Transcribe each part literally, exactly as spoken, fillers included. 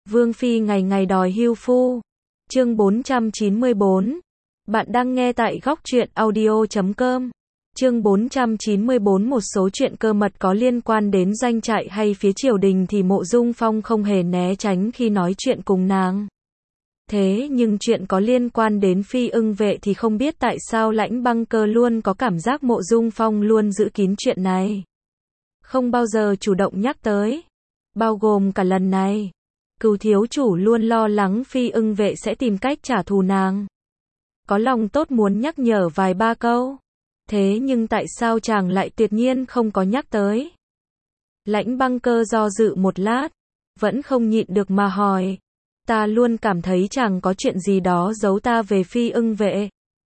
Vương Phi ngày ngày đòi hưu phu. Chương bốn trăm chín mươi bốn. Bạn đang nghe tại góc truyện audio chấm com. Chương bốn trăm chín mươi bốn. Một số chuyện cơ mật có liên quan đến doanh trại hay phía triều đình thì Mộ Dung Phong không hề né tránh khi nói chuyện cùng nàng. Thế nhưng chuyện có liên quan đến Phi Ưng Vệ thì không biết tại sao Lãnh Băng Cơ luôn có cảm giác Mộ Dung Phong luôn giữ kín chuyện này. Không bao giờ chủ động nhắc tới. Bao gồm cả lần này. Cửu thiếu chủ luôn lo lắng Phi Ưng Vệ sẽ tìm cách trả thù nàng. Có lòng tốt muốn nhắc nhở vài ba câu. Thế nhưng tại sao chàng lại tuyệt nhiên không có nhắc tới? Lãnh Băng Cơ do dự một lát, vẫn không nhịn được mà hỏi. Ta luôn cảm thấy chàng có chuyện gì đó giấu ta về Phi Ưng Vệ.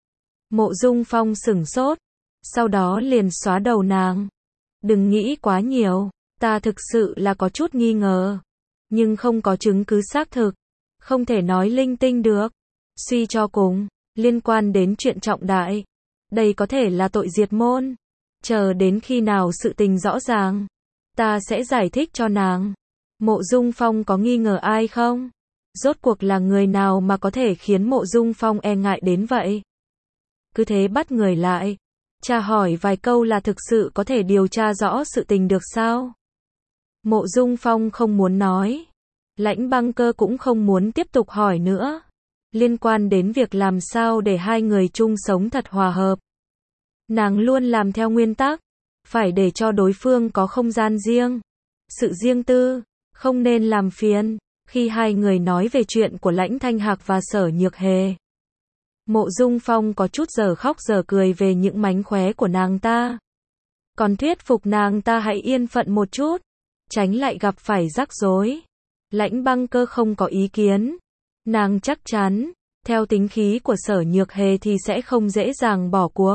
Mộ Dung Phong sửng sốt, sau đó liền xóa đầu nàng. Đừng nghĩ quá nhiều, ta thực sự là có chút nghi ngờ. Nhưng không có chứng cứ xác thực, không thể nói linh tinh được. Suy cho cùng, liên quan đến chuyện trọng đại, đây có thể là tội diệt môn. Chờ đến khi nào sự tình rõ ràng, ta sẽ giải thích cho nàng. Mộ Dung Phong có nghi ngờ ai không? Rốt cuộc là người nào mà có thể khiến Mộ Dung Phong e ngại đến vậy? Cứ thế bắt người lại, tra hỏi vài câu là thực sự có thể điều tra rõ sự tình được sao? Mộ Dung Phong không muốn nói. Lãnh Băng Cơ cũng không muốn tiếp tục hỏi nữa. Liên quan đến việc làm sao để hai người chung sống thật hòa hợp. Nàng luôn làm theo nguyên tắc, phải để cho đối phương có không gian riêng, sự riêng tư, không nên làm phiền. Khi hai người nói về chuyện của Lãnh Thanh Hạc và Sở Nhược Hề, Mộ Dung Phong có chút giờ khóc giờ cười về những mánh khóe của nàng ta. Còn thuyết phục nàng ta hãy yên phận một chút, tránh lại gặp phải rắc rối. Lãnh Băng Cơ không có ý kiến. Nàng chắc chắn, theo tính khí của Sở Nhược Hề thì sẽ không dễ dàng bỏ cuộc.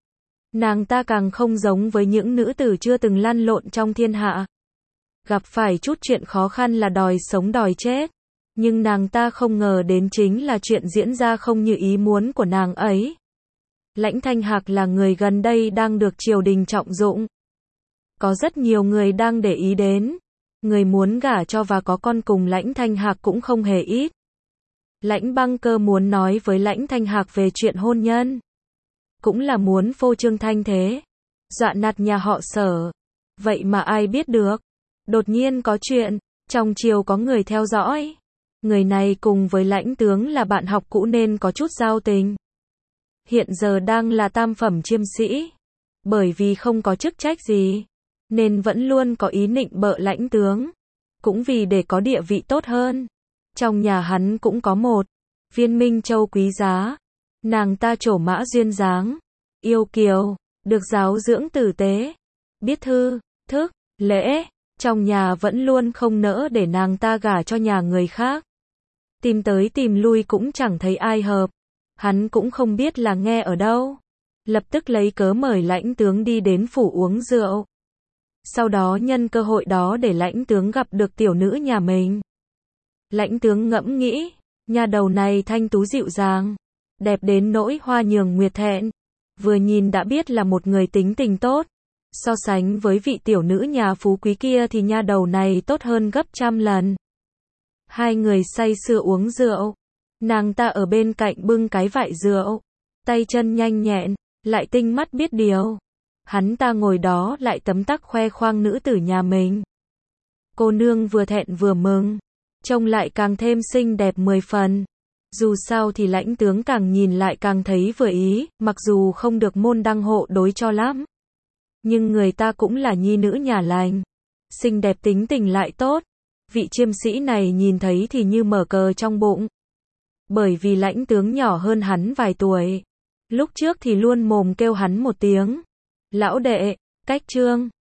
Nàng ta càng không giống với những nữ tử chưa từng lăn lộn trong thiên hạ. Gặp phải chút chuyện khó khăn là đòi sống đòi chết. Nhưng nàng ta không ngờ đến chính là chuyện diễn ra không như ý muốn của nàng ấy. Lãnh Thanh Hạc là người gần đây đang được triều đình trọng dụng. Có rất nhiều người đang để ý đến. Người muốn gả cho và có con cùng Lãnh Thanh Hạc cũng không hề ít. Lãnh Băng Cơ muốn nói với Lãnh Thanh Hạc về chuyện hôn nhân. Cũng là muốn phô trương thanh thế, dọa nạt nhà họ Sở. Vậy mà ai biết được. Đột nhiên có chuyện, trong triều có người theo dõi. Người này cùng với Lãnh tướng là bạn học cũ nên có chút giao tình. Hiện giờ đang là tam phẩm chiêm sĩ. Bởi vì không có chức trách gì, nên vẫn luôn có ý nịnh bợ Lãnh tướng. Cũng vì để có địa vị tốt hơn. Trong nhà hắn cũng có một viên minh châu quý giá. Nàng ta trổ mã duyên dáng, yêu kiều, được giáo dưỡng tử tế, biết thư, thức, lễ. Trong nhà vẫn luôn không nỡ để nàng ta gả cho nhà người khác. Tìm tới tìm lui cũng chẳng thấy ai hợp. Hắn cũng không biết là nghe ở đâu. Lập tức lấy cớ mời Lãnh tướng đi đến phủ uống rượu. Sau đó nhân cơ hội đó để Lãnh tướng gặp được tiểu nữ nhà mình. Lãnh tướng ngẫm nghĩ, nhà đầu này thanh tú dịu dàng, đẹp đến nỗi hoa nhường nguyệt thẹn. Vừa nhìn đã biết là một người tính tình tốt. So sánh với vị tiểu nữ nhà phú quý kia thì nha đầu này tốt hơn gấp trăm lần. Hai người say sưa uống rượu. Nàng ta ở bên cạnh bưng cái vại rượu. Tay chân nhanh nhẹn, lại tinh mắt biết điều. Hắn ta ngồi đó lại tấm tắc khoe khoang nữ tử nhà mình. Cô nương vừa thẹn vừa mừng. Trông lại càng thêm xinh đẹp mười phần. Dù sao thì Lãnh tướng càng nhìn lại càng thấy vừa ý, mặc dù không được môn đăng hộ đối cho lắm. Nhưng người ta cũng là nhi nữ nhà lành. Xinh đẹp tính tình lại tốt. Vị chiêm sĩ này nhìn thấy thì như mở cờ trong bụng. Bởi vì Lãnh tướng nhỏ hơn hắn vài tuổi. Lúc trước thì luôn mồm kêu hắn một tiếng lão đệ, cách trương.